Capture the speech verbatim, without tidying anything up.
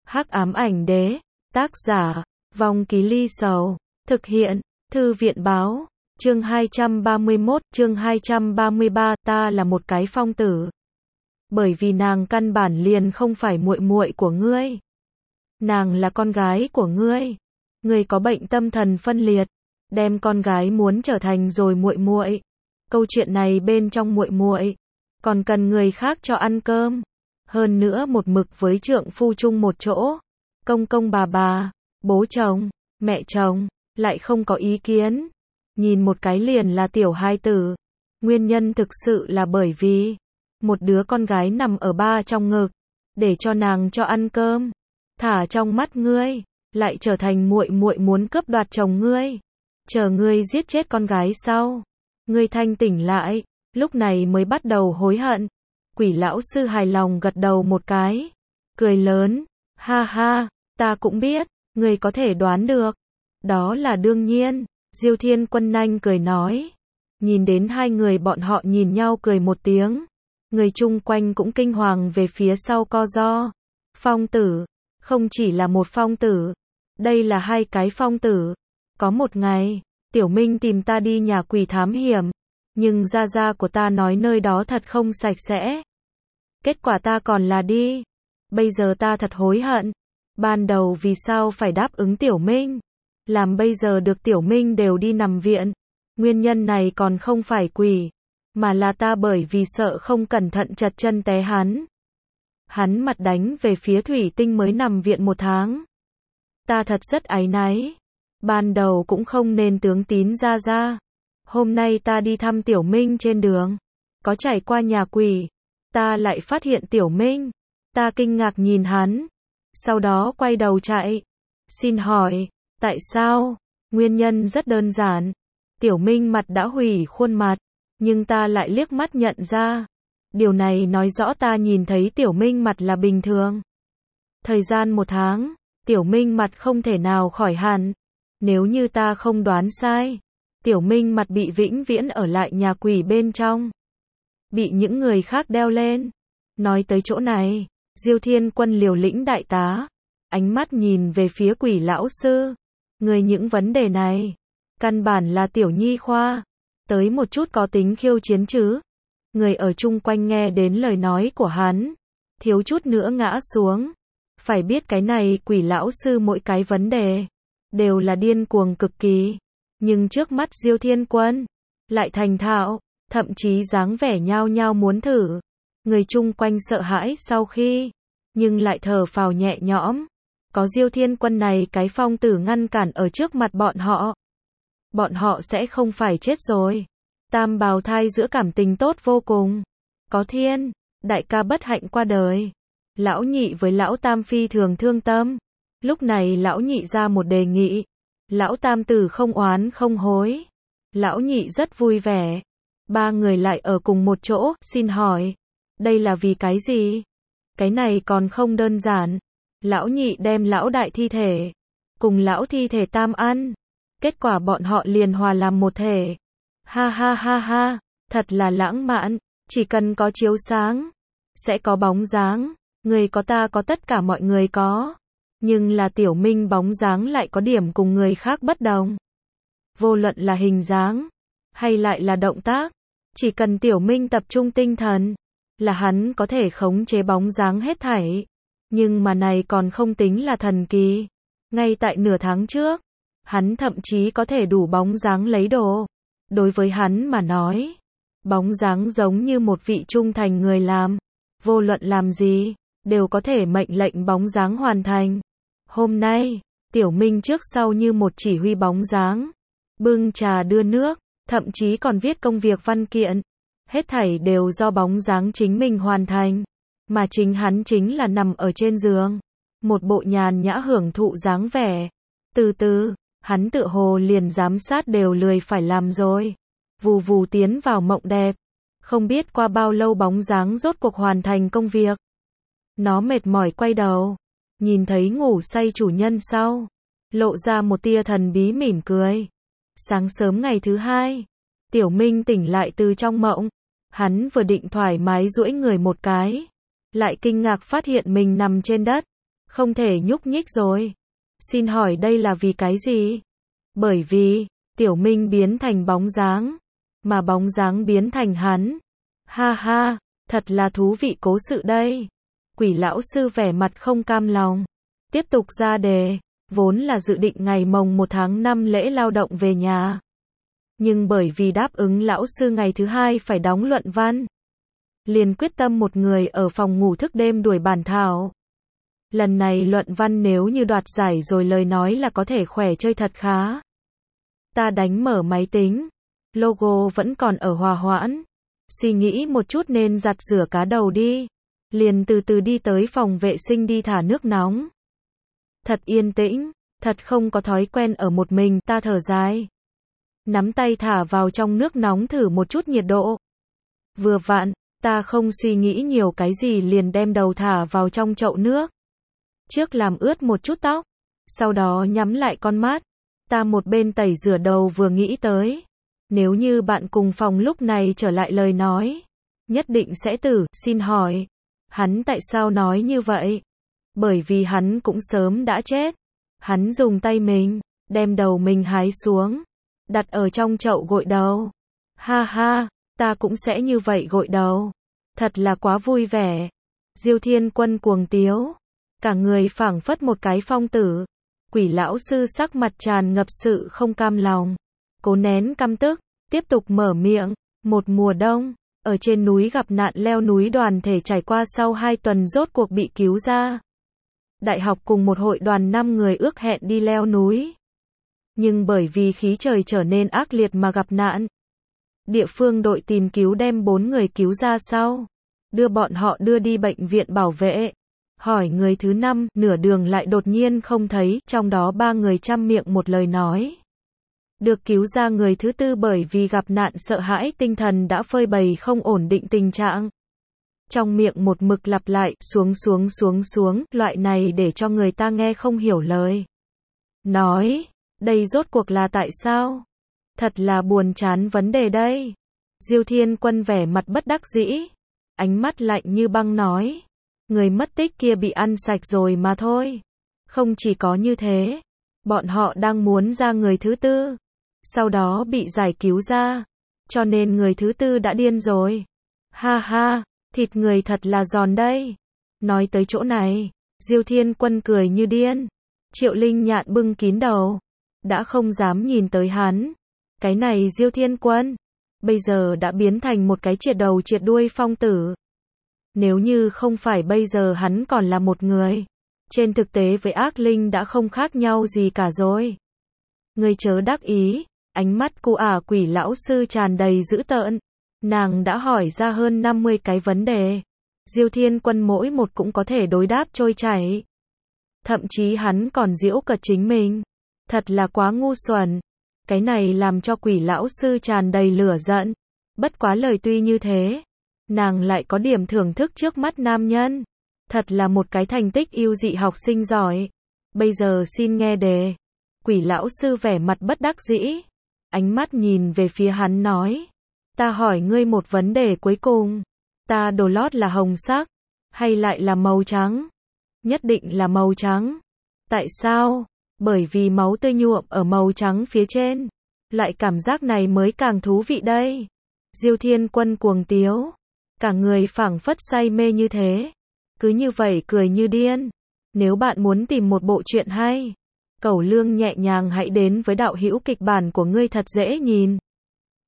Hắc ám ảnh đế, tác giả, Vong Ký Ly Sầu, thực hiện, Thư viện báo, chương hai trăm ba mươi mốt, chương hai trăm ba mươi ba, ta là một cái phong tử. Bởi vì nàng căn bản liền không phải muội muội của ngươi. Nàng là con gái của ngươi. Ngươi có bệnh tâm thần phân liệt, đem con gái muốn trở thành rồi muội muội. Câu chuyện này bên trong muội muội, còn cần người khác cho ăn cơm. Hơn nữa một mực với trượng phu chung một chỗ, công công bà bà, bố chồng, mẹ chồng, lại không có ý kiến. Nhìn một cái liền là tiểu hai tử. Nguyên nhân thực sự là bởi vì một đứa con gái nằm ở ba trong ngực, để cho nàng cho ăn cơm. Thả trong mắt ngươi, lại trở thành muội muội muốn cướp đoạt chồng ngươi. Chờ ngươi giết chết con gái sau, ngươi thanh tỉnh lại, lúc này mới bắt đầu hối hận. Quỷ lão sư hài lòng gật đầu một cái, cười lớn, ha ha, ta cũng biết, ngươi có thể đoán được. Đó là đương nhiên, Diêu Thiên Quân nhanh cười nói. Nhìn đến hai người bọn họ nhìn nhau cười một tiếng, người chung quanh cũng kinh hoàng về phía sau co ro. Phong tử, không chỉ là một phong tử, đây là hai cái phong tử. Có một ngày, Tiểu Minh tìm ta đi nhà quỷ thám hiểm, nhưng gia gia của ta nói nơi đó thật không sạch sẽ. Kết quả ta còn là đi. Bây giờ ta thật hối hận. Ban đầu vì sao phải đáp ứng Tiểu Minh? Làm bây giờ được Tiểu Minh đều đi nằm viện. Nguyên nhân này còn không phải quỷ, mà là ta bởi vì sợ không cẩn thận chật chân té hắn. Hắn mặt đánh về phía thủy tinh mới nằm viện một tháng. Ta thật rất áy náy. Ban đầu cũng không nên tướng tín ra ra. Hôm nay ta đi thăm Tiểu Minh trên đường, có trải qua nhà quỷ, ta lại phát hiện Tiểu Minh. Ta kinh ngạc nhìn hắn, sau đó quay đầu chạy. Xin hỏi, tại sao? Nguyên nhân rất đơn giản. Tiểu Minh mặt đã hủy khuôn mặt, nhưng ta lại liếc mắt nhận ra. Điều này nói rõ ta nhìn thấy Tiểu Minh mặt là bình thường. Thời gian một tháng, Tiểu Minh mặt không thể nào khỏi hẳn. Nếu như ta không đoán sai, Tiểu Minh mặt bị vĩnh viễn ở lại nhà quỷ bên trong, bị những người khác đeo lên. Nói tới chỗ này, Diêu Thiên Quân liều lĩnh đại tá, ánh mắt nhìn về phía quỷ lão sư. Người những vấn đề này, căn bản là tiểu nhi khoa, tới một chút có tính khiêu chiến chứ. Người ở chung quanh nghe đến lời nói của hắn, thiếu chút nữa ngã xuống. Phải biết cái này quỷ lão sư mỗi cái vấn đề, đều là điên cuồng cực kỳ. Nhưng trước mắt Diêu Thiên Quân, lại thành thạo, thậm chí dáng vẻ nhao nhao muốn thử. Người chung quanh sợ hãi sau khi, nhưng lại thở phào nhẹ nhõm. Có Diêu Thiên Quân này cái phong tử ngăn cản ở trước mặt bọn họ, bọn họ sẽ không phải chết rồi. Tam bào thai giữa cảm tình tốt vô cùng. Có thiên, đại ca bất hạnh qua đời. Lão nhị với lão tam phi thường thương tâm. Lúc này lão nhị ra một đề nghị. Lão tam tử không oán không hối. Lão nhị rất vui vẻ. Ba người lại ở cùng một chỗ, xin hỏi, đây là vì cái gì? Cái này còn không đơn giản. Lão nhị đem lão đại thi thể, cùng lão thi thể tam ăn. Kết quả bọn họ liền hòa làm một thể. Ha ha ha ha, thật là lãng mạn. Chỉ cần có chiếu sáng, sẽ có bóng dáng. Người có ta có tất cả mọi người có. Nhưng là Tiểu Minh bóng dáng lại có điểm cùng người khác bất đồng. Vô luận là hình dáng, hay lại là động tác, chỉ cần Tiểu Minh tập trung tinh thần, là hắn có thể khống chế bóng dáng hết thảy. Nhưng mà này còn không tính là thần kỳ. Ngay tại nửa tháng trước, hắn thậm chí có thể đủ bóng dáng lấy đồ. Đối với hắn mà nói, bóng dáng giống như một vị trung thành người làm. Vô luận làm gì, đều có thể mệnh lệnh bóng dáng hoàn thành. Hôm nay, Tiểu Minh trước sau như một chỉ huy bóng dáng. Bưng trà đưa nước, thậm chí còn viết công việc văn kiện. Hết thảy đều do bóng dáng chính mình hoàn thành. Mà chính hắn chính là nằm ở trên giường, một bộ nhàn nhã hưởng thụ dáng vẻ. Từ từ, hắn tựa hồ liền giám sát đều lười phải làm rồi. Vù vù tiến vào mộng đẹp. Không biết qua bao lâu bóng dáng rốt cuộc hoàn thành công việc. Nó mệt mỏi quay đầu, nhìn thấy ngủ say chủ nhân sau, lộ ra một tia thần bí mỉm cười. Sáng sớm ngày thứ hai, Tiểu Minh tỉnh lại từ trong mộng. Hắn vừa định thoải mái duỗi người một cái, lại kinh ngạc phát hiện mình nằm trên đất. Không thể nhúc nhích rồi. Xin hỏi đây là vì cái gì? Bởi vì, Tiểu Minh biến thành bóng dáng, mà bóng dáng biến thành hắn. Ha ha, thật là thú vị cố sự đây. Quỷ lão sư vẻ mặt không cam lòng. Tiếp tục ra đề, vốn là dự định ngày mồng một tháng năm lễ lao động về nhà. Nhưng bởi vì đáp ứng lão sư ngày thứ hai phải đóng luận văn, liền quyết tâm một người ở phòng ngủ thức đêm đuổi bản thảo. Lần này luận văn nếu như đoạt giải rồi lời nói là có thể khỏe chơi thật khá. Ta đánh mở máy tính, logo vẫn còn ở hòa hoãn. Suy nghĩ một chút nên giặt rửa cá đầu đi. Liền từ từ đi tới phòng vệ sinh đi thả nước nóng. Thật yên tĩnh, thật không có thói quen ở một mình, ta thở dài. Nắm tay thả vào trong nước nóng thử một chút nhiệt độ. Vừa vặn, ta không suy nghĩ nhiều cái gì liền đem đầu thả vào trong chậu nước. Trước làm ướt một chút tóc, sau đó nhắm lại con mắt. Ta một bên tẩy rửa đầu vừa nghĩ tới. Nếu như bạn cùng phòng lúc này trở lại lời nói, nhất định sẽ tử, xin hỏi. Hắn tại sao nói như vậy? Bởi vì hắn cũng sớm đã chết. Hắn dùng tay mình, đem đầu mình hái xuống, đặt ở trong chậu gội đầu. Ha ha, ta cũng sẽ như vậy gội đầu. Thật là quá vui vẻ. Diêu Thiên Quân cuồng tiếu. Cả người phảng phất một cái phong tử. Quỷ lão sư sắc mặt tràn ngập sự không cam lòng. Cố nén căm tức, tiếp tục mở miệng. Một mùa đông, ở trên núi gặp nạn leo núi đoàn thể trải qua sau hai tuần rốt cuộc bị cứu ra. Đại học cùng một hội đoàn năm người ước hẹn đi leo núi. Nhưng bởi vì khí trời trở nên ác liệt mà gặp nạn. Địa phương đội tìm cứu đem bốn người cứu ra sau. Đưa bọn họ đưa đi bệnh viện bảo vệ. Hỏi người thứ năm, nửa đường lại đột nhiên không thấy, trong đó ba người chăm miệng một lời nói. Được cứu ra người thứ tư bởi vì gặp nạn sợ hãi tinh thần đã phơi bày không ổn định tình trạng. Trong miệng một mực lặp lại, xuống xuống xuống xuống, loại này để cho người ta nghe không hiểu lời. Nói, đây rốt cuộc là tại sao? Thật là buồn chán vấn đề đây. Diêu Thiên Quân vẻ mặt bất đắc dĩ. Ánh mắt lạnh như băng nói. Người mất tích kia bị ăn sạch rồi mà thôi. Không chỉ có như thế. Bọn họ đang muốn ra người thứ tư. Sau đó bị giải cứu ra. Cho nên người thứ tư đã điên rồi. Ha ha, thịt người thật là giòn đây. Nói tới chỗ này, Diêu Thiên Quân cười như điên. Triệu Linh Nhạn bưng kín đầu. Đã không dám nhìn tới hắn. Cái này Diêu Thiên Quân. Bây giờ đã biến thành một cái triệt đầu triệt đuôi phong tử. Nếu như không phải bây giờ hắn còn là một người. Trên thực tế với ác linh đã không khác nhau gì cả rồi. Ngươi chớ đắc ý. Ánh mắt cô ả quỷ lão sư tràn đầy dữ tợn. Nàng đã hỏi ra hơn năm mươi cái vấn đề. Diêu Thiên Quân mỗi một cũng có thể đối đáp trôi chảy. Thậm chí hắn còn giễu cợt chính mình. Thật là quá ngu xuẩn. Cái này làm cho quỷ lão sư tràn đầy lửa giận. Bất quá lời tuy như thế, nàng lại có điểm thưởng thức trước mắt nam nhân. Thật là một cái thành tích ưu dị học sinh giỏi. Bây giờ xin nghe đề. Quỷ lão sư vẻ mặt bất đắc dĩ. Ánh mắt nhìn về phía hắn nói. Ta hỏi ngươi một vấn đề cuối cùng. Ta đồ lót là hồng sắc, hay lại là màu trắng? Nhất định là màu trắng. Tại sao? Bởi vì máu tươi nhuộm ở màu trắng phía trên. Loại cảm giác này mới càng thú vị đây. Diêu Thiên Quân cuồng tiếu. Cả người phảng phất say mê như thế. Cứ như vậy cười như điên. Nếu bạn muốn tìm một bộ truyện hay, cẩu lương nhẹ nhàng hãy đến với đạo hữu kịch bản của ngươi thật dễ nhìn.